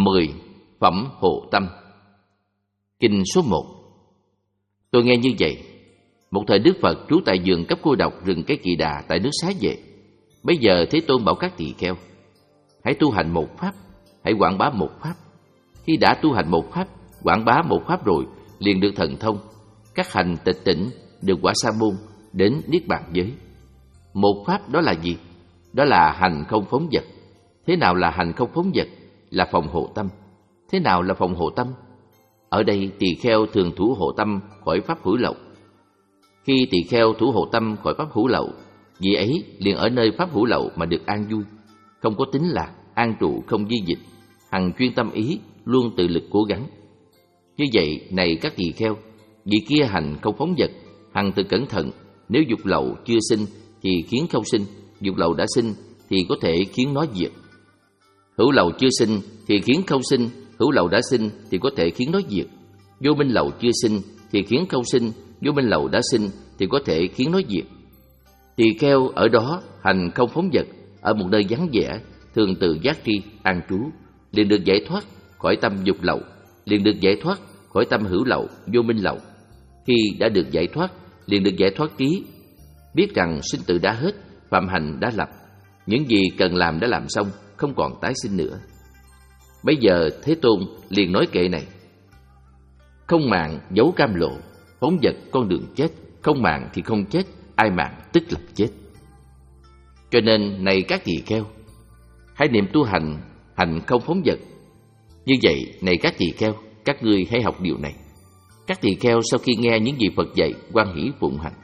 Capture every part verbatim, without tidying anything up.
mười. Phẩm Hộ Tâm. Kinh số một. Tôi nghe như vậy: một thời Đức Phật trú tại vườn cấp cô độc rừng Cây Kỳ Đà tại nước Xá Vệ. Bây giờ Thế Tôn bảo các tỳ kheo: hãy tu hành một pháp, hãy quảng bá một pháp. Khi đã tu hành một pháp, quảng bá một pháp rồi, liền được thần thông, các hành tịch tỉnh, được quả sa môn, đến niết bàn giới. Một pháp đó là gì? Đó là hành không phóng dật. Thế nào là hành không phóng dật? Là phòng hộ tâm. Thế nào là phòng hộ tâm? Ở đây tỳ kheo thường thủ hộ tâm khỏi pháp hữu lậu. Khi tỳ kheo thủ hộ tâm khỏi pháp hữu lậu, vì ấy liền ở nơi pháp hữu lậu mà được an vui, không có tính lạc, an trụ không di dịch, hằng chuyên tâm ý, luôn tự lực cố gắng. Như vậy này các tỳ kheo, vị kia hành không phóng dật, hằng tự cẩn thận. Nếu dục lậu chưa sinh thì khiến không sinh, dục lậu đã sinh thì có thể khiến nó diệt. Hữu lậu chưa sinh thì khiến không sinh, hữu lậu đã sinh thì có thể khiến nó diệt. Vô minh lậu chưa sinh thì khiến không sinh, vô minh lậu đã sinh thì có thể khiến nó diệt. Tỳ kheo ở đó hành không phóng dật, ở một nơi vắng vẻ, thường tự giác tri an trú, liền được giải thoát khỏi tâm dục lậu, liền được giải thoát khỏi tâm hữu lậu, vô minh lậu. Khi đã được giải thoát, liền được giải thoát trí, biết rằng sinh tử đã hết, phạm hành đã lập, những gì cần làm đã làm xong, không còn tái sinh nữa. Bây giờ Thế Tôn liền nói kệ này: không mạng giấu cam lộ, phóng dật con đường chết. Không mạng thì không chết, ai mạng tức là chết. Cho nên này các tỳ kheo, hãy niệm tu hành hành không phóng dật. Như vậy này các tỳ kheo, các ngươi hãy học điều này. Các tỳ kheo sau khi nghe những gì Phật dạy, hoan hỷ phụng hành.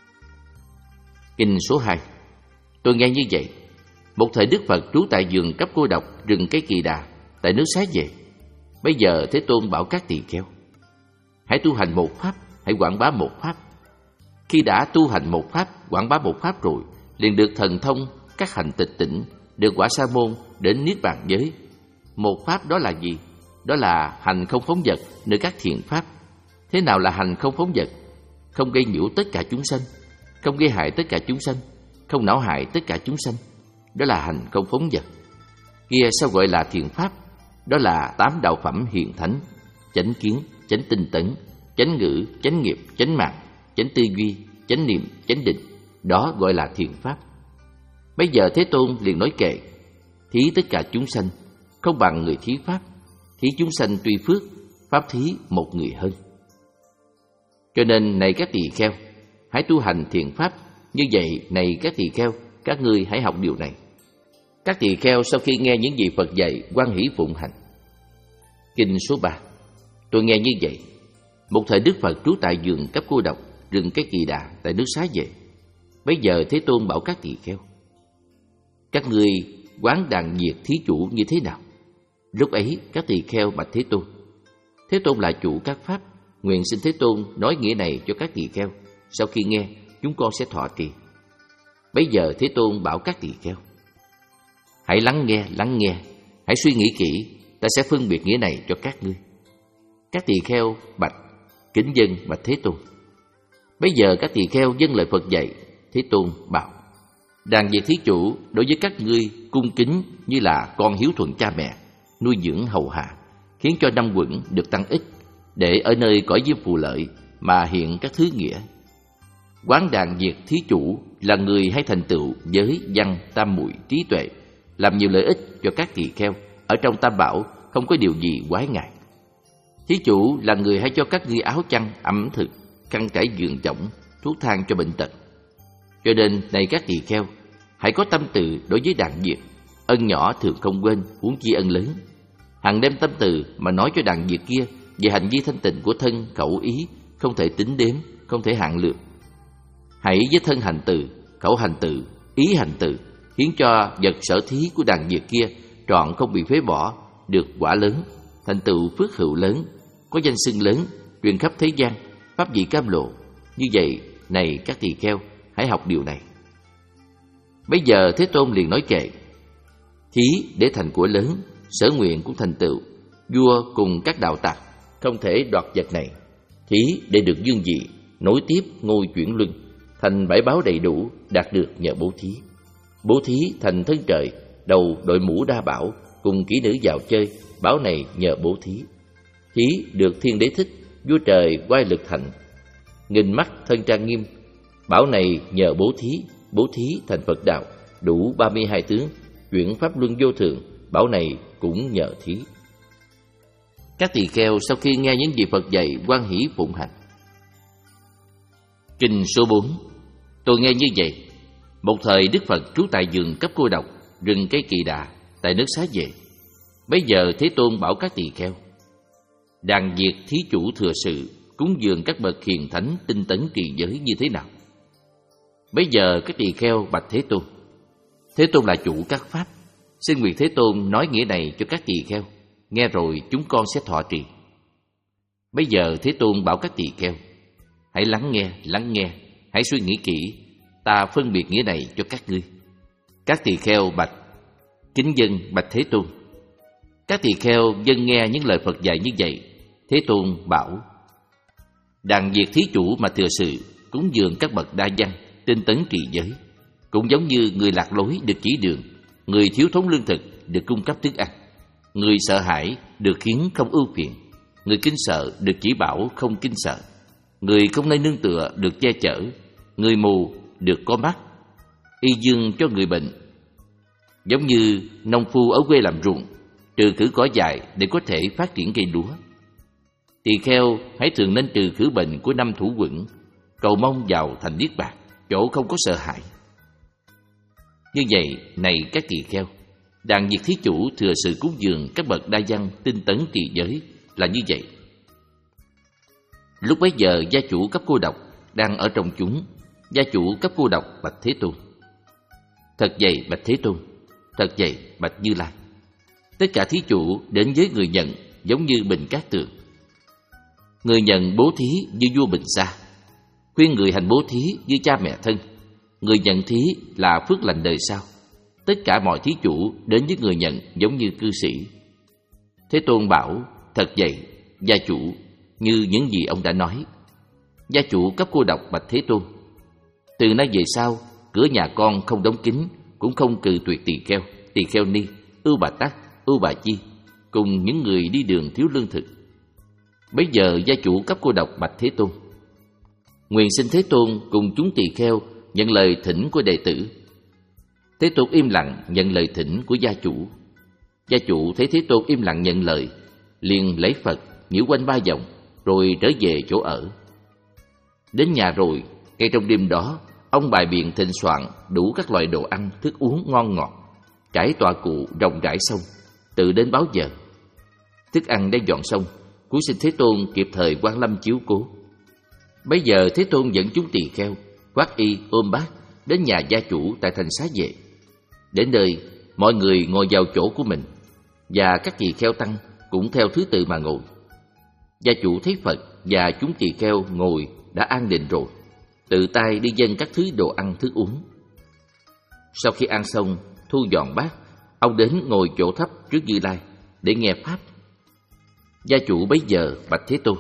Kinh số hai. Tôi nghe như vậy: một thời Đức Phật trú tại vườn cấp cô độc rừng Cây Kỳ Đà tại nước Xá Vệ. Bây giờ Thế Tôn bảo các tỳ kheo: hãy tu hành một pháp, hãy quảng bá một pháp. Khi đã tu hành một pháp, quảng bá một pháp rồi, liền được thần thông, các hành tịch tỉnh, được quả sa môn, đến niết bàn giới. Một pháp đó là gì? Đó là hành không phóng dật nơi các thiện pháp. Thế nào là hành không phóng dật? Không gây nhiễu tất cả chúng sanh, không gây hại tất cả chúng sanh, không não hại tất cả chúng sanh. Đó là hành không phóng dật. Kia sao gọi là thiện pháp? Đó là tám đạo phẩm hiền thánh: chánh kiến, chánh tinh tấn, chánh ngữ, chánh nghiệp, chánh mạng, chánh tư duy, chánh niệm, chánh định. Đó gọi là thiện pháp. Bây giờ Thế Tôn liền nói kệ: thí tất cả chúng sanh, không bằng người thí pháp. Thí chúng sanh tuy phước, pháp thí một người hơn. Cho nên này các tỳ kheo, hãy tu hành thiện pháp. Như vậy này các tỳ kheo, các ngươi hãy học điều này. Các tỳ kheo sau khi nghe những gì Phật dạy, hoan hỷ phụng hành. Kinh số ba. Tôi nghe như vậy: một thời Đức Phật trú tại vườn cấp cô độc rừng Cây Kỳ Đà tại nước Xá Vệ. Bây giờ Thế Tôn bảo các tỳ kheo: các ngươi quán đàn diệt thí chủ như thế nào? Lúc ấy các tỳ kheo bạch Thế Tôn: Thế Tôn là chủ các pháp, nguyện xin Thế Tôn nói nghĩa này cho các tỳ kheo. Sau khi nghe, chúng con sẽ thọ trì. Bây giờ Thế Tôn bảo các tỳ kheo: hãy lắng nghe, lắng nghe, hãy suy nghĩ kỹ, ta sẽ phân biệt nghĩa này cho các ngươi. Các tỳ kheo bạch kính dân bạch Thế Tôn. Bây giờ các tỳ kheo dâng lời Phật dạy. Thế Tôn bảo: đàn diệt thí chủ đối với các ngươi cung kính như là con hiếu thuận cha mẹ, nuôi dưỡng hầu hạ, khiến cho năm quẩn được tăng ích, để ở nơi cõi diêm phù lợi mà hiện các thứ nghĩa. Quán đàn diệt thí chủ là người hay thành tựu giới văn tam muội trí tuệ, làm nhiều lợi ích cho các tỳ kheo. Ở trong tam bảo không có điều gì quái ngại. Thí chủ là người hay cho các ngươi áo chăn, ẩm thực, khăn trải giường chõng, thuốc thang cho bệnh tật. Cho nên này các tỳ kheo, hãy có tâm từ đối với đàn diệt. Ân nhỏ thường không quên, huống chi ân lớn. Hằng đem tâm từ mà nói cho đàn diệt kia về hành vi thanh tịnh của thân khẩu ý, không thể tính đếm, không thể hạn lược. Hãy với thân hành từ, khẩu hành từ, ý hành từ, khiến cho vật sở thí của đàn diệt kia trọn không bị phế bỏ, được quả lớn, thành tựu phước hữu lớn, có danh xưng lớn, truyền khắp thế gian, pháp vị cam lộ. Như vậy này các tỳ kheo, hãy học điều này. Bây giờ Thế Tôn liền nói kệ: thí để thành của lớn, sở nguyện cũng thành tựu. Vua cùng các đạo tặc không thể đoạt vật này. Thí để được dương vị, nối tiếp ngôi chuyển luân, thành bảy báo đầy đủ, đạt được nhờ bố thí. Bố thí thành thân trời, đầu đội mũ đa bảo, cùng kỹ nữ vào chơi, bảo này nhờ bố thí. Thí được thiên đế thích, vua trời oai lực thạnh. Nghìn mắt thân trang nghiêm, bảo này nhờ bố thí, bố thí thành Phật đạo, đủ ba mươi hai tướng, chuyển pháp luân vô thường, bảo này cũng nhờ thí. Các tỳ kheo sau khi nghe những gì Phật dạy, hoan hỷ phụng hành. Kinh số bốn. Tôi nghe như vậy. Một thời Đức Phật trú tại vườn Cấp Cô Độc, rừng cây Kỳ Đà, tại nước Xá Vệ. Bấy giờ Thế Tôn bảo các tỳ kheo: đàn diệt thí chủ thừa sự, cúng dường các bậc hiền thánh tinh tấn trì giới như thế nào? Bấy giờ các tỳ kheo bạch Thế Tôn: Thế Tôn là chủ các pháp, xin nguyện Thế Tôn nói nghĩa này cho các tỳ kheo, nghe rồi chúng con sẽ thọ trì. Bấy giờ Thế Tôn bảo các tỳ kheo: hãy lắng nghe, lắng nghe, hãy suy nghĩ kỹ, ta phân biệt nghĩa này cho các ngươi. Các tỳ kheo bạch: kính dân bạch Thế Tôn. Các tỳ kheo vâng nghe những lời Phật dạy như vậy. Thế Tôn bảo: đàn diệt thí chủ mà thừa sự, cúng dường các bậc đa văn, tinh tấn trì giới, cũng giống như người lạc lối được chỉ đường, người thiếu thốn lương thực được cung cấp thức ăn, người sợ hãi được khiến không ưu phiền, người kinh sợ được chỉ bảo không kinh sợ, người không nơi nương tựa được che chở, người mù được có mắt, y dương cho người bệnh. Giống như nông phu ở quê làm ruộng, trừ khử cỏ dại để có thể phát triển cây lúa. Tỳ kheo hãy thường nên trừ khử bệnh của năm thủ quẩn, cầu mong vào thành niết bàn, chỗ không có sợ hãi. Như vậy, này các tỳ kheo, đàn diệt thí chủ thừa sự cúng dường các bậc đa văn tinh tấn trì giới là như vậy. Lúc bấy giờ gia chủ Cấp Cô Độc đang ở trong chúng. Gia chủ Cấp Cô Độc bạch Thế Tôn: thật vậy bạch Thế Tôn, thật vậy bạch Như Lai. Tất cả thí chủ đến với người nhận giống như bình cát tường. Người nhận bố thí như vua Bình Sa, khuyên người hành bố thí như cha mẹ thân. Người nhận thí là phước lành đời sau. Tất cả mọi thí chủ đến với người nhận giống như cư sĩ. Thế Tôn bảo: thật vậy gia chủ, như những gì ông đã nói. Gia chủ Cấp Cô Độc bạch Thế Tôn: từ nay về sau, cửa nhà con không đóng kín, cũng không cự tuyệt tỳ kheo, tỳ kheo ni, ưu bà tắc, ưu bà chi, cùng những người đi đường thiếu lương thực. Bấy giờ gia chủ Cấp Cô Độc bạch Thế Tôn: nguyện xin Thế Tôn cùng chúng tỳ kheo nhận lời thỉnh của đệ tử. Thế Tôn im lặng nhận lời thỉnh của gia chủ. Gia chủ thấy Thế Tôn im lặng nhận lời, liền lễ Phật nhiễu quanh ba vòng, rồi trở về chỗ ở. Đến nhà rồi, ngay trong đêm đó, ông bày biện thịnh soạn đủ các loại đồ ăn, thức uống ngon ngọt, trải tọa cụ rộng rãi xong, tự đến báo giờ. Thức ăn đã dọn xong, cúi xin Thế Tôn kịp thời quan lâm chiếu cố. Bấy giờ Thế Tôn dẫn chúng tỳ kheo khoác y ôm bát đến nhà gia chủ tại thành Xá Vệ. Đến nơi, mọi người ngồi vào chỗ của mình, và các tỳ kheo tăng cũng theo thứ tự mà ngồi. Gia chủ thấy Phật và chúng tỳ kheo ngồi đã an định rồi, tự tay đi dâng các thứ đồ ăn thức uống. Sau khi ăn xong, thu dọn bát, ông đến ngồi chỗ thấp trước Như Lai để nghe pháp. Gia chủ bấy giờ bạch Thế Tôn: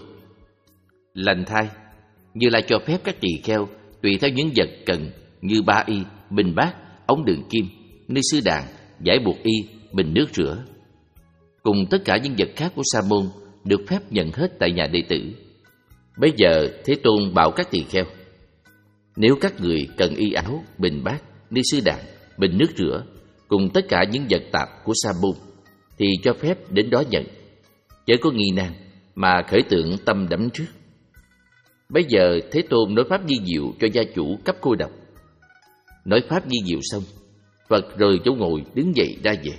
lành thay, Như Lai cho phép các tỳ kheo tùy theo những vật cần như ba y, bình bát, ống đựng kim, ni sư đàn, giải buộc y, bình nước rửa, cùng tất cả những vật khác của Sa môn được phép nhận hết tại nhà đệ tử. Bấy giờ Thế Tôn bảo các tỳ kheo: nếu các người cần y áo, bình bát, ni sư đàn, bình nước rửa, cùng tất cả những vật tạp của Sa môn, thì cho phép đến đó nhận, chớ có nghi nan mà khởi tượng tâm đắm trước. Bấy giờ Thế Tôn nói pháp vi diệu cho gia chủ Cấp Cô Độc. Nói pháp vi diệu xong, Phật rời chỗ ngồi đứng dậy ra về.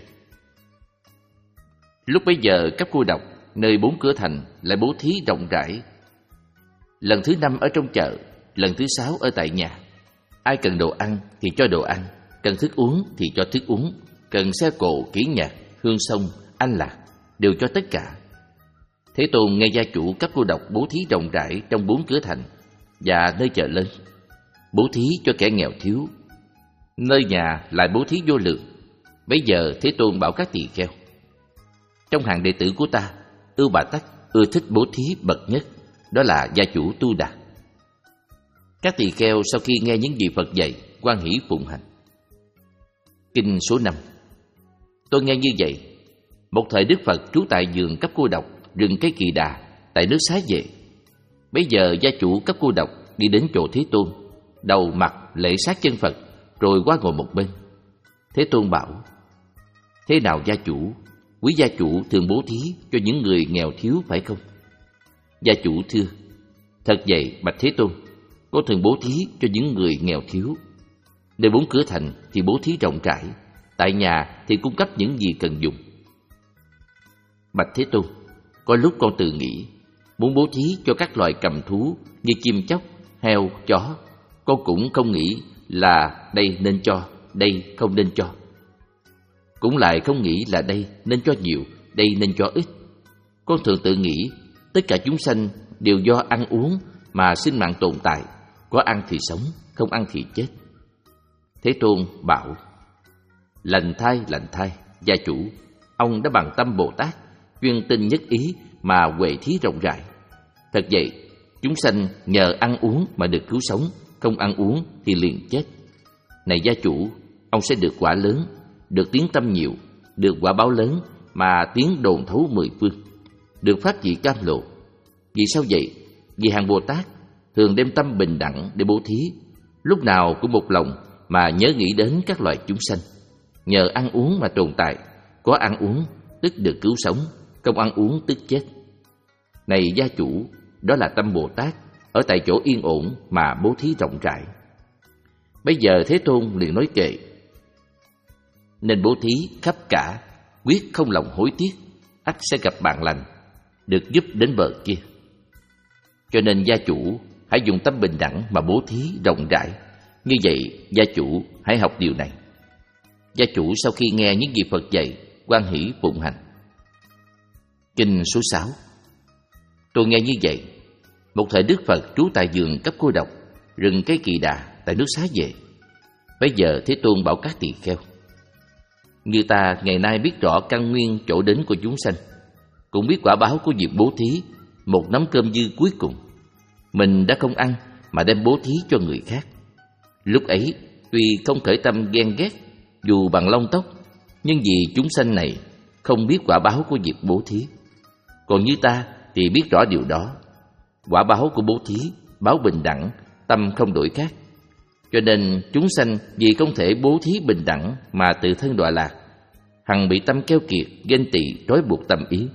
Lúc bấy giờ Cấp Cô Độc nơi bốn cửa thành lại bố thí rộng rãi. Lần thứ năm ở trong chợ, lần thứ sáu ở tại nhà. Ai cần đồ ăn thì cho đồ ăn, cần thức uống thì cho thức uống, cần xe cộ, kỹ nhạc, hương sông, anh lạc, đều cho tất cả. Thế Tôn nghe gia chủ Cấp Cô Độc bố thí rộng rãi trong bốn cửa thành và nơi chợ lớn, bố thí cho kẻ nghèo thiếu, nơi nhà lại bố thí vô lượng. Bấy giờ Thế Tôn bảo các tỳ kheo: trong hàng đệ tử của ta, Ưu Bà Tắc ưa thích bố thí bậc nhất, đó là gia chủ Tu Đà. Các tỳ kheo sau khi nghe những gì Phật dạy, hoan hỷ phụng hành. Kinh số năm. Tôi nghe như vậy, Một thời Đức Phật trú tại vườn cấp cô độc, rừng cây Kỳ Đà, tại nước Xá Vệ. Bấy giờ gia chủ cấp cô độc đi đến chỗ Thế Tôn, đầu mặt lễ sát chân Phật, rồi qua ngồi một bên. Thế Tôn bảo: Thế nào gia chủ? Quý gia chủ thường bố thí cho những người nghèo thiếu phải không? Gia chủ thưa: Thật vậy, bạch Thế Tôn, con thường bố thí cho những người nghèo thiếu. Nơi bốn cửa thành thì bố thí rộng rãi, tại nhà thì cung cấp những gì cần dùng. Bạch Thế Tôn, có lúc con tự nghĩ muốn bố thí cho các loài cầm thú như chim chóc, heo, chó. Con cũng không nghĩ là đây nên cho, đây không nên cho. Cũng lại không nghĩ là đây nên cho nhiều, đây nên cho ít. Con thường tự nghĩ tất cả chúng sanh đều do ăn uống mà sinh mạng tồn tại, có ăn thì sống, không ăn thì chết. Thế Tôn bảo: Lành thay, lành thay, gia chủ, ông đã bằng tâm Bồ Tát, chuyên tinh nhất ý mà huệ thí rộng rãi. Thật vậy, chúng sanh nhờ ăn uống mà được cứu sống, không ăn uống thì liền chết. Này gia chủ, ông sẽ được quả lớn, được tiếng tâm nhiều, được quả báo lớn mà tiếng đồn thấu mười phương, được pháp vị cam lộ. Vì sao vậy? Vì hàng Bồ Tát thường đem tâm bình đẳng để bố thí, lúc nào cũng một lòng mà nhớ nghĩ đến các loài chúng sanh. Nhờ ăn uống mà tồn tại, có ăn uống tức được cứu sống, không ăn uống tức chết. Này gia chủ, đó là tâm Bồ Tát ở tại chỗ yên ổn mà bố thí rộng rãi. Bây giờ Thế Tôn liền nói kệ: Nên bố thí khắp cả, quyết không lòng hối tiếc, ắt sẽ gặp bạn lành, được giúp đến bờ kia. Cho nên gia chủ hãy dùng tâm bình đẳng mà bố thí rộng rãi. Như vậy gia chủ hãy học điều này. Gia chủ sau khi nghe những gì Phật dạy, hoan hỷ phụng hành. Kinh số sáu. Tôi nghe như vậy, một thời Đức Phật trú tại vườn cấp cô độc, rừng cây Kỳ Đà, tại nước Xá Vệ. Bấy giờ Thế Tôn bảo các tỳ kheo: Như ta ngày nay biết rõ căn nguyên chỗ đến của chúng sanh, cũng biết quả báo của việc bố thí một nắm cơm dư cuối cùng. Mình đã không ăn mà đem bố thí cho người khác. Lúc ấy tuy không khởi tâm ghen ghét dù bằng lông tóc, nhưng vì chúng sanh này không biết quả báo của việc bố thí. Còn như ta thì biết rõ điều đó. Quả báo của bố thí, báo bình đẳng, tâm không đổi khác. Cho nên chúng sanh vì không thể bố thí bình đẳng mà tự thân đọa lạc, hằng bị tâm keo kiệt, ghen tị trói buộc tâm ý.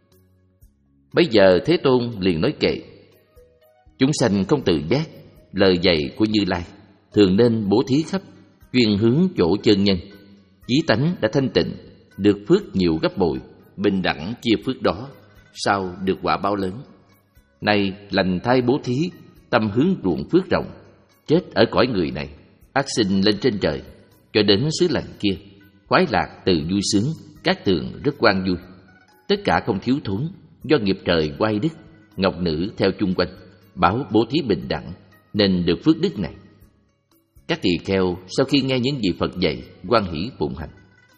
Bấy giờ Thế Tôn liền nói kệ: Chúng sanh không tự giác, lời dạy của Như Lai thường nên bố thí khắp, chuyên hướng chỗ chân nhân. Chí tánh đã thanh tịnh, được phước nhiều gấp bội, bình đẳng chia phước đó, sau được quả báo lớn. Này lành thay bố thí, tâm hướng ruộng phước rộng, chết ở cõi người này, ác sinh lên trên trời, cho đến xứ lành kia, khoái lạc từ vui sướng, cát tường rất quan vui. Tất cả không thiếu thốn, do nghiệp trời quay đức, ngọc nữ theo chung quanh, báo bố thí bình đẳng, nên được phước đức này. Các tỳ kheo sau khi nghe những gì Phật dạy, hoan hỷ phụng hành.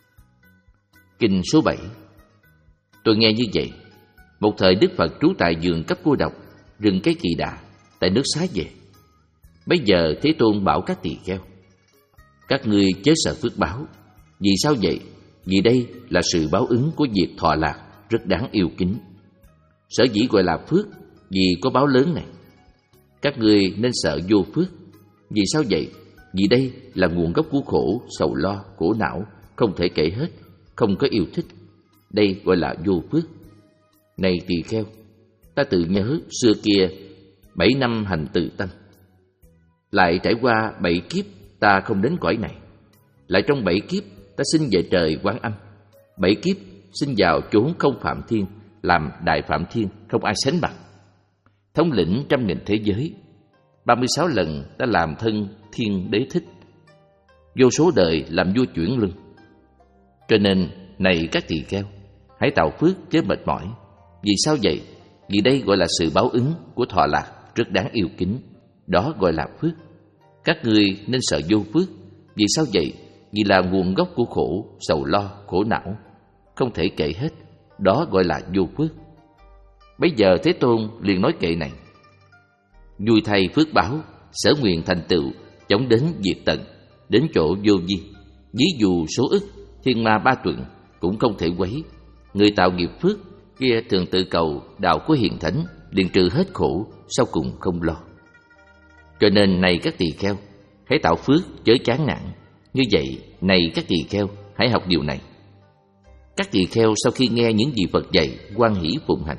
Kinh số bảy. Tôi nghe như vậy, một thời Đức Phật trú tại vườn cấp cô độc, rừng cây Kỳ Đà, tại nước Xá Vệ. Bấy giờ Thế Tôn bảo các tỳ kheo: Các ngươi chớ sợ phước báo. Vì sao vậy? Vì đây là sự báo ứng của việc thọ lạc, rất đáng yêu kính. Sở dĩ gọi là phước vì có báo lớn này. Các ngươi nên sợ vô phước. Vì sao vậy? Vì đây là nguồn gốc của khổ, sầu lo, khổ não, không thể kể hết, không có yêu thích. Đây gọi là vô phước. Này tỳ kheo, ta tự nhớ xưa kia bảy năm hành từ tâm, lại trải qua bảy kiếp ta không đến cõi này. Lại trong bảy kiếp ta sinh về trời Quán Âm. Bảy kiếp sinh vào chốn không phạm thiên, làm đại phạm thiên, không ai sánh bằng. Thống lĩnh trăm nghìn thế giới. Ba mươi sáu lần ta làm thân thiên đế thích, vô số đời làm vua chuyển luân. Cho nên này các tỳ kheo, hãy tạo phước chớ mệt mỏi. Vì sao vậy? Vì đây gọi là sự báo ứng của thọ lạc, rất đáng yêu kính. Đó gọi là phước. Các ngươi nên sợ vô phước. Vì sao vậy? Vì là nguồn gốc của khổ, sầu lo, khổ não, không thể kể hết. Đó gọi là vô phước. Bấy giờ Thế Tôn liền nói kệ này: Vui thay phước báo, sở nguyện thành tựu, chóng đến diệt tận, đến chỗ vô vi. Ví dụ số ức, thiên ma ba tuần cũng không thể quấy. người tạo nghiệp phước kia thường tự cầu đạo của hiền thánh liền trừ hết khổ, sau cùng không lo. Cho nên này các tỳ kheo, hãy tạo phước chớ chán nản. Như vậy, này các tỳ kheo, hãy học điều này. Các tỳ kheo sau khi nghe những gì Phật dạy, hoan hỷ phụng hành.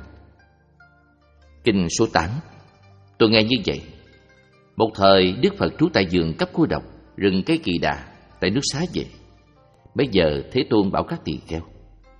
Kinh số tám. Tôi nghe như vậy. Một thời Đức Phật trú tại vườn Cấp Cô Độc, rừng Cây Kỳ Đà, tại nước Xá Vệ. Bây giờ Thế Tôn bảo các tỳ kheo: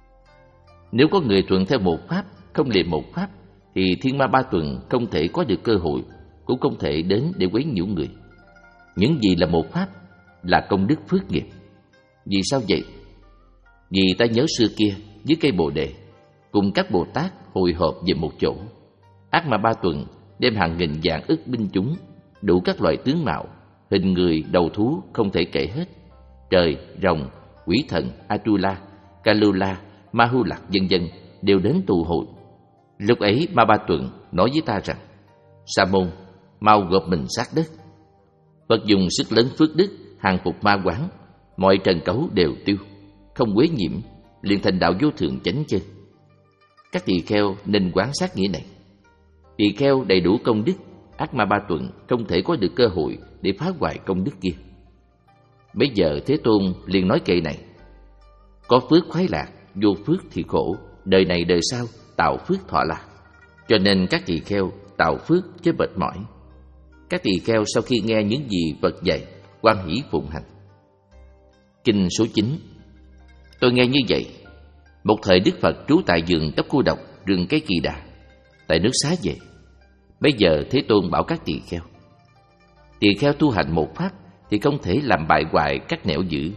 nếu có người thuận theo một pháp, không lìa một pháp, thì Thiên Ma Ba Tuần không thể có được cơ hội, cũng không thể đến để quấy nhiễu người. Những gì là một pháp là công đức phước nghiệp. Vì sao vậy? Vì ta nhớ xưa kia dưới cây Bồ Đề, cùng các Bồ Tát hội họp về một chỗ. Ác Ma Ba Tuần đem hàng nghìn vạn ức binh chúng, đủ các loại tướng mạo, hình người, đầu thú không thể kể hết. Trời, rồng, quỷ thần, Atula, Kalula, Ma Hu Lạc vân vân đều đến tụ hội. Lúc ấy Ma Ba Tuần nói với ta rằng: Sa môn, mau gộp mình sát đất. Phật dùng sức lớn phước đức hàng phục ma quán, mọi trần cấu đều tiêu, không quế nhiễm, liền thành đạo vô thượng chánh chân. Các tỳ kheo nên quán sát nghĩa này. Tỳ kheo đầy đủ công đức, ác ma Ba Tuần không thể có được cơ hội để phá hoại công đức kia. Bây giờ Thế Tôn liền nói kệ này: có phước khoái lạc, vô phước thì khổ, đời này đời sau tạo phước thọ lạc. Cho nên các tỳ kheo tạo phước chứ mệt mỏi. Các tỳ kheo sau khi nghe những gì Phật dạy, hoan hỷ phụng hành. Kinh số chín. Tôi nghe như vậy. Một thời Đức Phật trú tại vườn Cấp Cô Độc, rừng Cây Kỳ Đà, tại nước Xá Vệ. Bây giờ Thế Tôn bảo các tỳ kheo: tỳ kheo tu hành một pháp thì không thể làm bại hoại các nẻo dữ.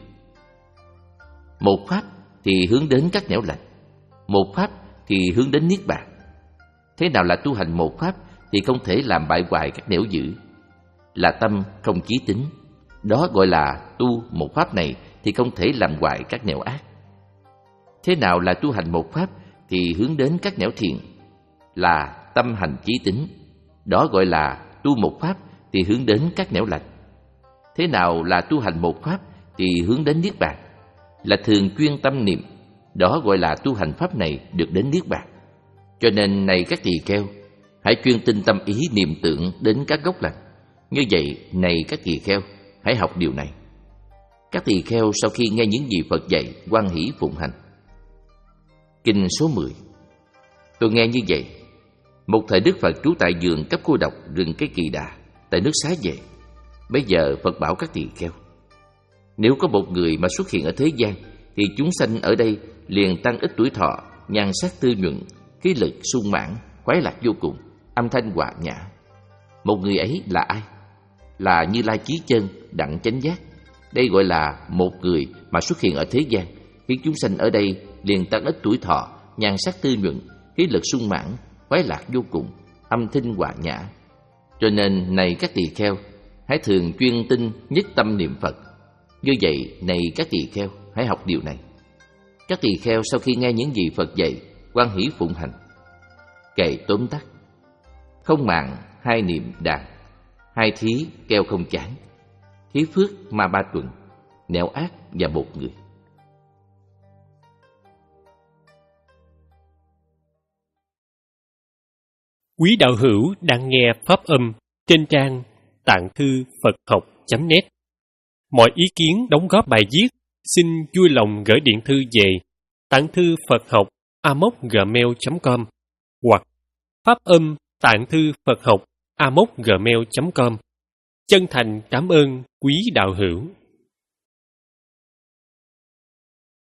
Một pháp thì hướng đến các nẻo lành, một pháp thì hướng đến niết bàn. Thế nào là tu hành một pháp thì không thể làm bại hoại các nẻo dữ? Là tâm không chí tín. Đó gọi là tu một pháp này thì không thể làm hoại các nẻo ác. Thế nào là tu hành một pháp thì hướng đến các nẻo thiện? Là tâm hành chí tín. Đó gọi là tu một pháp thì hướng đến các nẻo lành. Thế nào là tu hành một pháp thì hướng đến niết bàn? Là thường chuyên tâm niệm. Đó gọi là tu hành pháp này được đến niết bàn. Cho nên này các tỳ kheo, hãy chuyên tinh tâm ý niệm tưởng đến các gốc lành. Như vậy, này các tỳ kheo, hãy học điều này. Các tỳ kheo sau khi nghe những gì Phật dạy, hoan hỷ phụng hành. Kinh số mười. Tôi nghe như vậy. Một thời Đức Phật trú tại vườn Cấp Cô Độc, rừng Cây Kỳ Đà, tại nước Xá Vệ. Bây giờ Phật bảo các tỳ kheo: nếu có một người mà xuất hiện ở thế gian, thì chúng sanh ở đây liền tăng ít tuổi thọ, nhan sắc tươi nhuận, khí lực sung mãn, khoái lạc vô cùng, âm thanh hòa nhã. Một người ấy là ai? Là Như Lai Chí Chân, đặng chánh giác. Đây gọi là một người mà xuất hiện ở thế gian, khiến chúng sanh ở đây liền tăng ít tuổi thọ, nhan sắc tươi nhuận, khí lực sung mãn, khoái lạc vô cùng, âm thanh hòa nhã. Cho nên này các tỳ kheo, hãy thường chuyên tinh nhất tâm niệm Phật. Như vậy, này các tỳ kheo, hãy học điều này. Các tỳ kheo sau khi nghe những gì Phật dạy, hoan hỷ phụng hành. Kệ tóm tắt: không màng hai niệm đàn, hai thí keo không chán, thí phước Ma Ba Tuần, nẻo ác và một người. Quý đạo hữu đang nghe pháp âm trên trang tạng thư Phật học chấm net. Mọi ý kiến đóng góp bài viết xin vui lòng gửi điện thư về tạng thư Phật học a m o c gmail chấm com hoặc pháp âm tạng thư Phật học a m o c gmail chấm com. Chân thành cảm ơn quý đạo hữu.